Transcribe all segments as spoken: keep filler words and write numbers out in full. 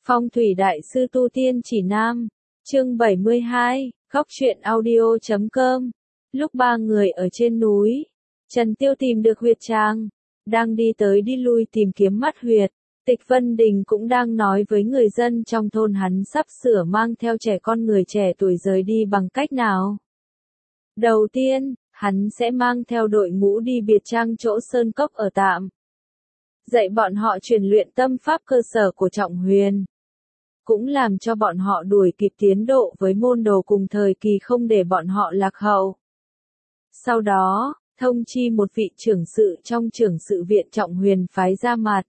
Phong thủy đại sư tu tiên chỉ nam, chương bảy mươi hai, góc truyện audio chấm com. Lúc ba người ở trên núi, Trần Tiêu tìm được huyệt trang, đang đi tới đi lui tìm kiếm mắt huyệt. Tịch Vân Đình cũng đang nói với người dân trong thôn hắn sắp sửa mang theo trẻ con người trẻ tuổi rời đi bằng cách nào. Đầu tiên, hắn sẽ mang theo đội ngũ đi biệt trang chỗ sơn cốc ở tạm. Dạy bọn họ truyền luyện tâm pháp cơ sở của Trọng Huyền. Cũng làm cho bọn họ đuổi kịp tiến độ với môn đồ cùng thời kỳ, không để bọn họ lạc hậu. Sau đó, thông chi một vị trưởng sự trong trưởng sự viện Trọng Huyền phái ra mặt.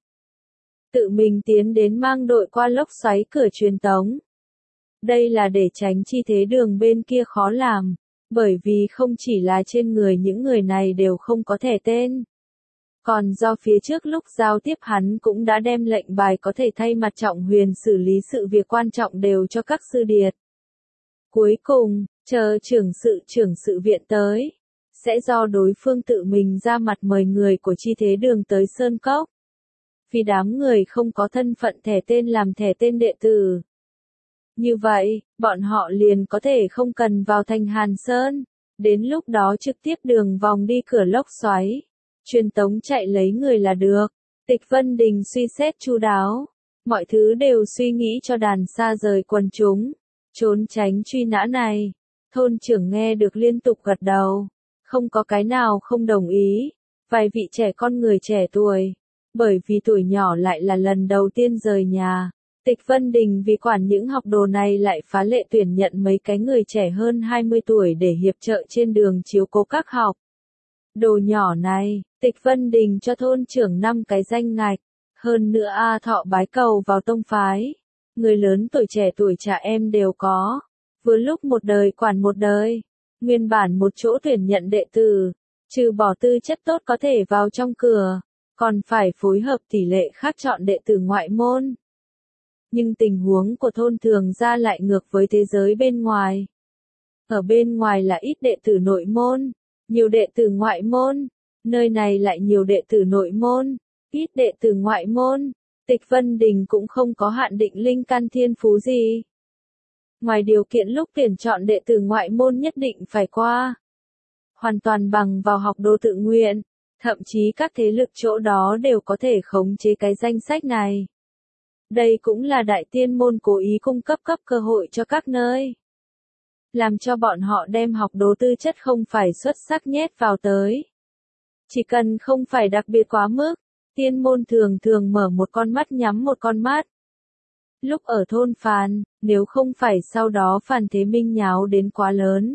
Tự mình tiến đến mang đội qua lốc xoáy cửa truyền tống. Đây là để tránh chi thế đường bên kia khó làm, bởi vì không chỉ là trên người những người này đều không có thẻ tên. Còn do phía trước lúc giao tiếp hắn cũng đã đem lệnh bài có thể thay mặt Trọng Huyền xử lý sự việc quan trọng đều cho các sư điệt. Cuối cùng, chờ trưởng sự trưởng sự viện tới, sẽ do đối phương tự mình ra mặt mời người của chi thế đường tới Sơn Cốc. Vì đám người không có thân phận thẻ tên làm thẻ tên đệ tử. Như vậy, bọn họ liền có thể không cần vào thành Hàn Sơn, đến lúc đó trực tiếp đường vòng đi cửa lốc xoáy. Truyền tống chạy lấy người là được. Tịch Vân Đình suy xét chu đáo. Mọi thứ đều suy nghĩ cho đàn xa rời quần chúng. Trốn tránh truy nã này. Thôn trưởng nghe được liên tục gật đầu. Không có cái nào không đồng ý. Vài vị trẻ con người trẻ tuổi. Bởi vì tuổi nhỏ lại là lần đầu tiên rời nhà. Tịch Vân Đình vì quản những học đồ này lại phá lệ tuyển nhận mấy cái người trẻ hơn hai mươi tuổi để hiệp trợ trên đường chiếu cố các học đồ nhỏ này. Tịch Vân Đình cho thôn trưởng năm cái danh ngạch, hơn nữa A Thọ bái cầu vào tông phái. Người lớn tuổi trẻ tuổi trẻ em đều có, vừa lúc một đời quản một đời. Nguyên bản một chỗ tuyển nhận đệ tử, trừ bỏ tư chất tốt có thể vào trong cửa, còn phải phối hợp tỷ lệ khác chọn đệ tử ngoại môn. Nhưng tình huống của thôn thường ra lại ngược với thế giới bên ngoài. Ở bên ngoài là ít đệ tử nội môn, nhiều đệ tử ngoại môn. Nơi này lại nhiều đệ tử nội môn, ít đệ tử ngoại môn. Tịch Vân Đình cũng không có hạn định linh căn thiên phú gì. Ngoài điều kiện lúc tuyển chọn đệ tử ngoại môn nhất định phải qua. Hoàn toàn bằng vào học đồ tự nguyện, thậm chí các thế lực chỗ đó đều có thể khống chế cái danh sách này. Đây cũng là đại tiên môn cố ý cung cấp cấp cơ hội cho các nơi. Làm cho bọn họ đem học đồ tư chất không phải xuất sắc nhét vào tới. Chỉ cần không phải đặc biệt quá mức, tiên môn thường thường mở một con mắt nhắm một con mắt. Lúc ở thôn Phàn, nếu không phải sau đó Phàn Thế Minh nháo đến quá lớn.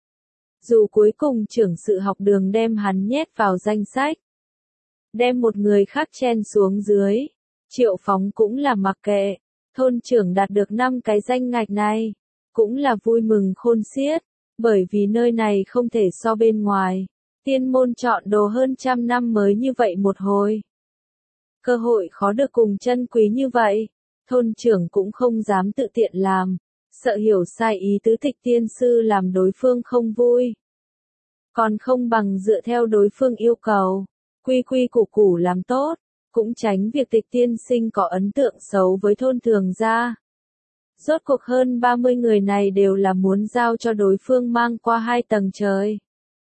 Dù cuối cùng trưởng sự học đường đem hắn nhét vào danh sách. Đem một người khác chen xuống dưới. Triệu Phóng cũng là mặc kệ. Thôn trưởng đạt được năm cái danh ngạch này. Cũng là vui mừng khôn xiết. Bởi vì nơi này không thể so bên ngoài. Tiên môn chọn đồ hơn trăm năm mới như vậy một hồi. Cơ hội khó được cùng chân quý như vậy. Thôn trưởng cũng không dám tự tiện làm. Sợ hiểu sai ý tứ Tịch tiên sư làm đối phương không vui. Còn không bằng dựa theo đối phương yêu cầu. Quy quy củ củ làm tốt. Cũng tránh việc Tịch tiên sinh có ấn tượng xấu với thôn thường gia. Rốt cuộc hơn ba mươi người này đều là muốn giao cho đối phương mang qua hai tầng trời.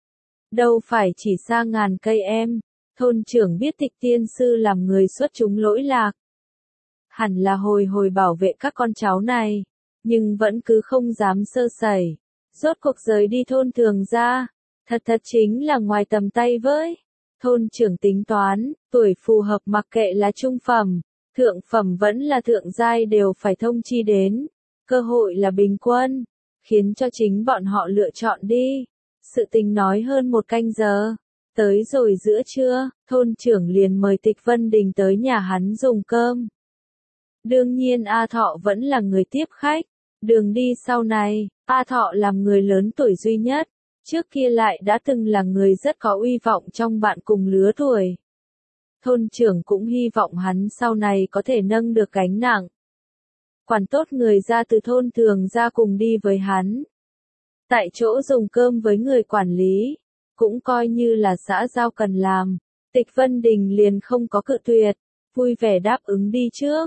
Đâu phải chỉ xa ngàn cây em. Thôn trưởng biết Tịch tiên sư làm người xuất chúng lỗi lạc. Hẳn là hồi hồi bảo vệ các con cháu này. Nhưng vẫn cứ không dám sơ sẩy. Rốt cuộc rời đi thôn thường gia. Thật thật chính là ngoài tầm tay với. Thôn trưởng tính toán, tuổi phù hợp mặc kệ là trung phẩm, thượng phẩm vẫn là thượng giai đều phải thông chi đến. Cơ hội là bình quân. Khiến cho chính bọn họ lựa chọn đi. Sự tình nói hơn một canh giờ. Tới rồi giữa trưa, thôn trưởng liền mời Tịch Vân Đình tới nhà hắn dùng cơm. Đương nhiên A Thọ vẫn là người tiếp khách. Đường đi sau này, A Thọ làm người lớn tuổi duy nhất. Trước kia lại đã từng là người rất có uy vọng trong bạn cùng lứa tuổi. Thôn trưởng cũng hy vọng hắn sau này có thể nâng được gánh nặng. Quản tốt người ra từ thôn thường ra cùng đi với hắn. Tại chỗ dùng cơm với người quản lý, cũng coi như là xã giao cần làm. Tịch Vân Đình liền không có cự tuyệt, vui vẻ đáp ứng đi trước.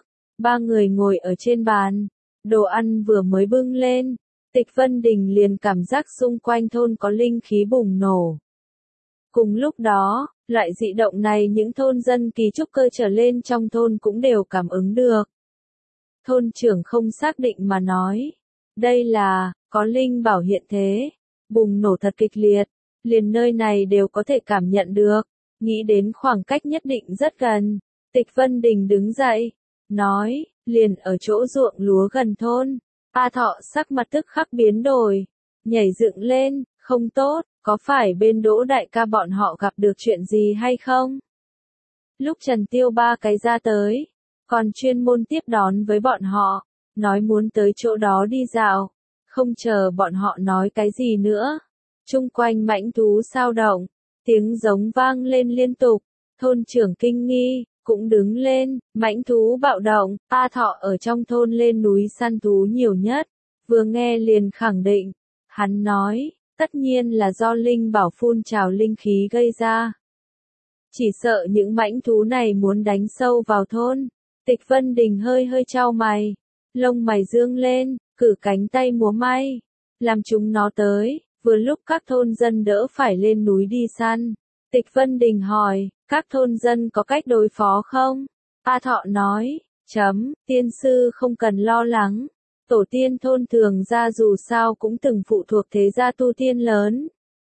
Ba người ngồi ở trên bàn, đồ ăn vừa mới bưng lên, Tịch Vân Đình liền cảm giác xung quanh thôn có linh khí bùng nổ. Cùng lúc đó, loại dị động này những thôn dân kỳ trúc cơ trở lên trong thôn cũng đều cảm ứng được. Thôn trưởng không xác định mà nói, đây là, có linh bảo hiện thế, bùng nổ thật kịch liệt, liền nơi này đều có thể cảm nhận được, nghĩ đến khoảng cách nhất định rất gần. Tịch Vân Đình đứng dậy, nói, liền ở chỗ ruộng lúa gần thôn. A Thọ sắc mặt tức khắc biến đổi, nhảy dựng lên, không tốt, có phải bên Đỗ đại ca bọn họ gặp được chuyện gì hay không? Lúc Trần Tiêu ba cái ra tới, còn chuyên môn tiếp đón với bọn họ, nói muốn tới chỗ đó đi dạo, không chờ bọn họ nói cái gì nữa. Chung quanh mãnh thú sao động, tiếng giống vang lên liên tục, thôn trưởng kinh nghi, cũng đứng lên, mãnh thú bạo động, A Thọ ở trong thôn lên núi săn thú nhiều nhất, vừa nghe liền khẳng định, hắn nói, tất nhiên là do linh bảo phun trào linh khí gây ra. Chỉ sợ những mãnh thú này muốn đánh sâu vào thôn. Tịch Vân Đình hơi hơi chau mày, lông mày dương lên, cử cánh tay múa may, làm chúng nó tới, vừa lúc các thôn dân đỡ phải lên núi đi săn. Tịch Vân Đình hỏi, các thôn dân có cách đối phó không? A Thọ nói, chấm, tiên sư không cần lo lắng. Tổ tiên thôn thường ra dù sao cũng từng phụ thuộc thế gia tu tiên lớn.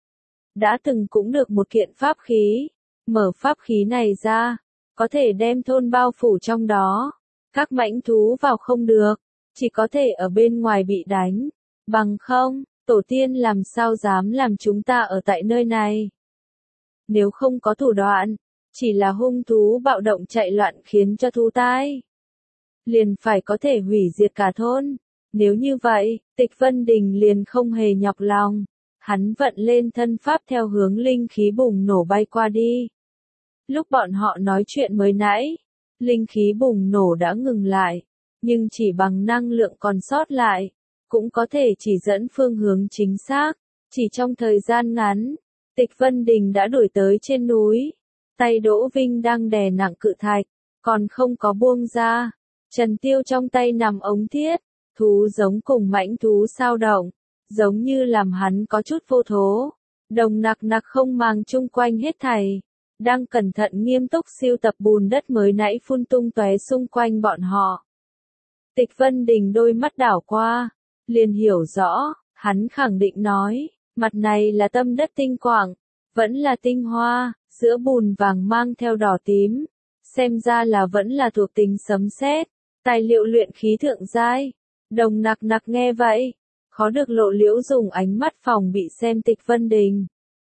Đã từng cũng được một kiện pháp khí, mở pháp khí này ra, có thể đem thôn bao phủ trong đó. Các mãnh thú vào không được, chỉ có thể ở bên ngoài bị đánh. Bằng không, tổ tiên làm sao dám làm chúng ta ở tại nơi này. Nếu không có thủ đoạn, chỉ là hung thú bạo động chạy loạn khiến cho thú tai, liền phải có thể hủy diệt cả thôn. Nếu như vậy, Tịch Vân Đình liền không hề nhọc lòng. Hắn vận lên thân pháp theo hướng linh khí bùng nổ bay qua đi. Lúc bọn họ nói chuyện mới nãy, linh khí bùng nổ đã ngừng lại, nhưng chỉ bằng năng lượng còn sót lại, cũng có thể chỉ dẫn phương hướng chính xác. Chỉ trong thời gian ngắn, Tịch Vân Đình đã đuổi tới trên núi. Tay Đỗ Vinh đang đè nặng cự thạch, còn không có buông ra. Trần Tiêu trong tay nằm ống thiết, thú giống cùng mãnh thú sao động, giống như làm hắn có chút vô thố. Đồng nặc nặc không màng chung quanh hết thảy, đang cẩn thận nghiêm túc siêu tập bùn đất mới nãy phun tung tóe xung quanh bọn họ. Tịch Vân Đình đôi mắt đảo qua, liền hiểu rõ, hắn khẳng định nói, mặt này là tâm đất tinh quảng, vẫn là tinh hoa, giữa bùn vàng mang theo đỏ tím, xem ra là vẫn là thuộc tính sấm sét, tài liệu luyện khí thượng giai. Đồng nặc nặc nghe vậy, khó được Lộ Liễu dùng ánh mắt phòng bị xem Tịch Vân Đình.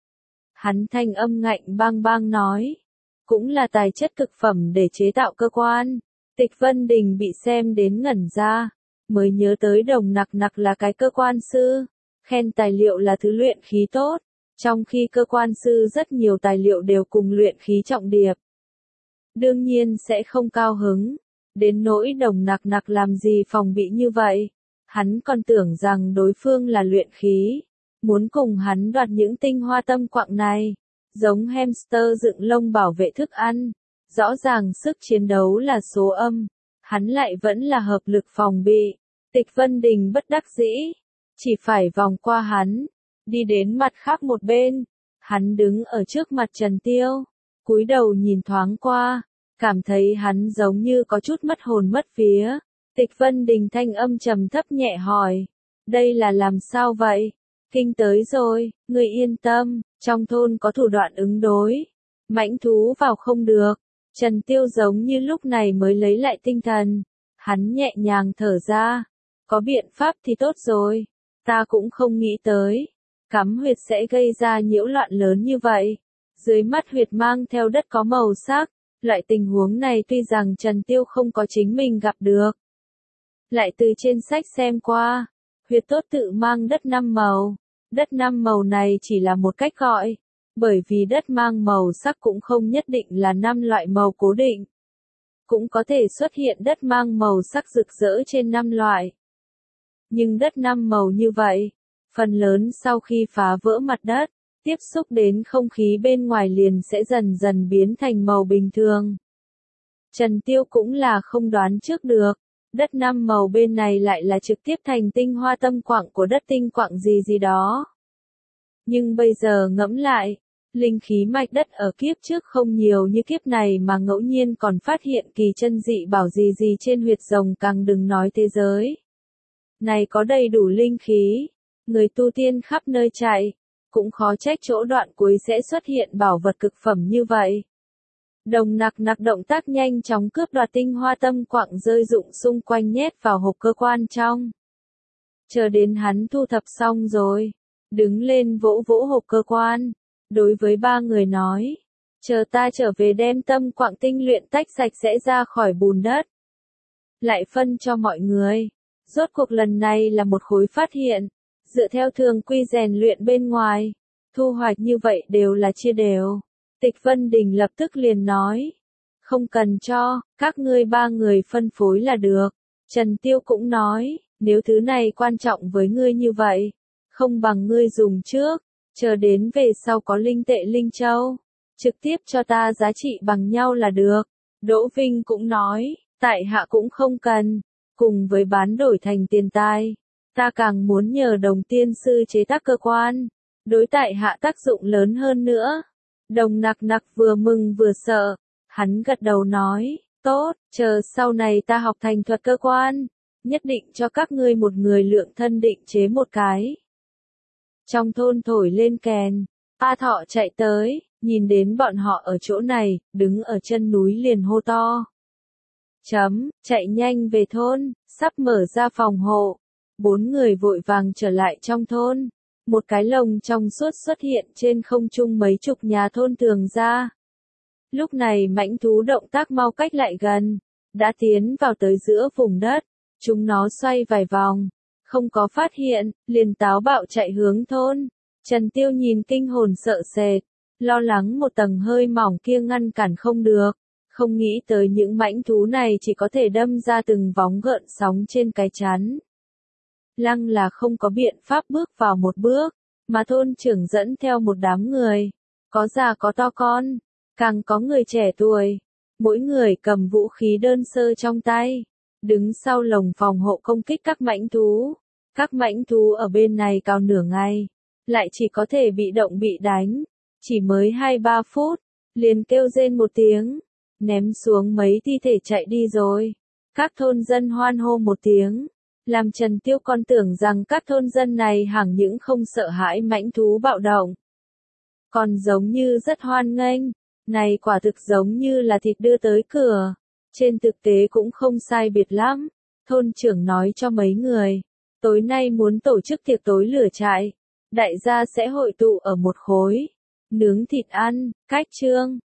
Hắn thanh âm ngạnh bang bang nói, cũng là tài chất cực phẩm để chế tạo cơ quan. Tịch Vân Đình bị xem đến ngẩn ra, mới nhớ tới đồng nặc nặc là cái cơ quan sư, khen tài liệu là thứ luyện khí tốt, trong khi cơ quan sư rất nhiều tài liệu đều cùng luyện khí trọng điệp. Đương nhiên sẽ không cao hứng, đến nỗi đồng nặc nặc làm gì phòng bị như vậy, hắn còn tưởng rằng đối phương là luyện khí, muốn cùng hắn đoạt những tinh hoa tâm quạng này, giống hamster dựng lông bảo vệ thức ăn. Rõ ràng sức chiến đấu là số âm, hắn lại vẫn là hợp lực phòng bị. Tịch Vân Đình bất đắc dĩ, chỉ phải vòng qua hắn, đi đến mặt khác một bên. Hắn đứng ở trước mặt Trần Tiêu, cúi đầu nhìn thoáng qua, cảm thấy hắn giống như có chút mất hồn mất vía. Tịch Vân Đình thanh âm trầm thấp nhẹ hỏi, đây là làm sao vậy? Kinh tới rồi, người yên tâm, trong thôn có thủ đoạn ứng đối, mãnh thú vào không được. Trần Tiêu giống như lúc này mới lấy lại tinh thần, hắn nhẹ nhàng thở ra, có biện pháp thì tốt rồi, ta cũng không nghĩ tới, cắm huyệt sẽ gây ra nhiễu loạn lớn như vậy, dưới mắt huyệt mang theo đất có màu sắc, loại tình huống này tuy rằng Trần Tiêu không có chính mình gặp được, lại từ trên sách xem qua, huyệt tốt tự mang đất năm màu, đất năm màu này chỉ là một cách gọi. Bởi vì đất mang màu sắc cũng không nhất định là năm loại màu cố định. Cũng có thể xuất hiện đất mang màu sắc rực rỡ trên năm loại. Nhưng đất năm màu như vậy, phần lớn sau khi phá vỡ mặt đất, tiếp xúc đến không khí bên ngoài liền sẽ dần dần biến thành màu bình thường. Trần Tiêu cũng là không đoán trước được, đất năm màu bên này lại là trực tiếp thành tinh hoa tâm quặng của đất tinh quặng gì gì đó. Nhưng bây giờ ngẫm lại, linh khí mạch đất ở kiếp trước không nhiều như kiếp này mà ngẫu nhiên còn phát hiện kỳ chân dị bảo gì gì trên huyệt rồng, càng đừng nói thế giới này có đầy đủ linh khí, người tu tiên khắp nơi chạy, cũng khó trách chỗ đoạn cuối sẽ xuất hiện bảo vật cực phẩm như vậy. Đồng Nặc Nặc động tác nhanh chóng cướp đoạt tinh hoa tâm quặng rơi rụng xung quanh nhét vào hộp cơ quan trong. Chờ đến hắn thu thập xong rồi, đứng lên vỗ vỗ hộp cơ quan, đối với ba người nói, chờ ta trở về đem tâm quặng tinh luyện tách sạch sẽ ra khỏi bùn đất. Lại phân cho mọi người, rốt cuộc lần này là một khối phát hiện, dựa theo thường quy rèn luyện bên ngoài, thu hoạch như vậy đều là chia đều. Tịch Vân Đình lập tức liền nói, không cần cho, các ngươi ba người phân phối là được. Trần Tiêu cũng nói, nếu thứ này quan trọng với ngươi như vậy, không bằng ngươi dùng trước, chờ đến về sau có linh tệ linh châu, trực tiếp cho ta giá trị bằng nhau là được. Đỗ Vinh cũng nói, tại hạ cũng không cần, cùng với bán đổi thành tiền tài, ta càng muốn nhờ Đồng tiên sư chế tác cơ quan, đối tại hạ tác dụng lớn hơn nữa. Đồng Nặc Nặc vừa mừng vừa sợ, hắn gật đầu nói, tốt, chờ sau này ta học thành thuật cơ quan, nhất định cho các ngươi một người lượng thân định chế một cái. Trong thôn thổi lên kèn, A Thọ chạy tới, nhìn đến bọn họ ở chỗ này, đứng ở chân núi liền hô to. Chấm, chạy nhanh về thôn, sắp mở ra phòng hộ. Bốn người vội vàng trở lại trong thôn. Một cái lồng trong suốt xuất hiện trên không trung mấy chục nhà thôn tường ra. Lúc này mãnh thú động tác mau cách lại gần, đã tiến vào tới giữa vùng đất. Chúng nó xoay vài vòng, không có phát hiện, liền táo bạo chạy hướng thôn. Trần Tiêu nhìn kinh hồn sợ sệt, lo lắng một tầng hơi mỏng kia ngăn cản không được. Không nghĩ tới những mãnh thú này chỉ có thể đâm ra từng vóng gợn sóng trên cái chắn. Lăng là không có biện pháp bước vào một bước, mà thôn trưởng dẫn theo một đám người, có già có to con, càng có người trẻ tuổi, mỗi người cầm vũ khí đơn sơ trong tay, đứng sau lồng phòng hộ công kích các mãnh thú. Các mãnh thú ở bên này cao nửa ngày, lại chỉ có thể bị động bị đánh, chỉ mới hai ba phút, liền kêu rên một tiếng, ném xuống mấy thi thể chạy đi rồi. Các thôn dân hoan hô một tiếng, làm Trần Tiêu còn tưởng rằng các thôn dân này hẳn những không sợ hãi mãnh thú bạo động. Còn giống như rất hoan nghênh, này quả thực giống như là thịt đưa tới cửa, trên thực tế cũng không sai biệt lắm. Thôn trưởng nói cho mấy người, tối nay muốn tổ chức tiệc tối lửa trại, đại gia sẽ hội tụ ở một khối, nướng thịt ăn, cách trương.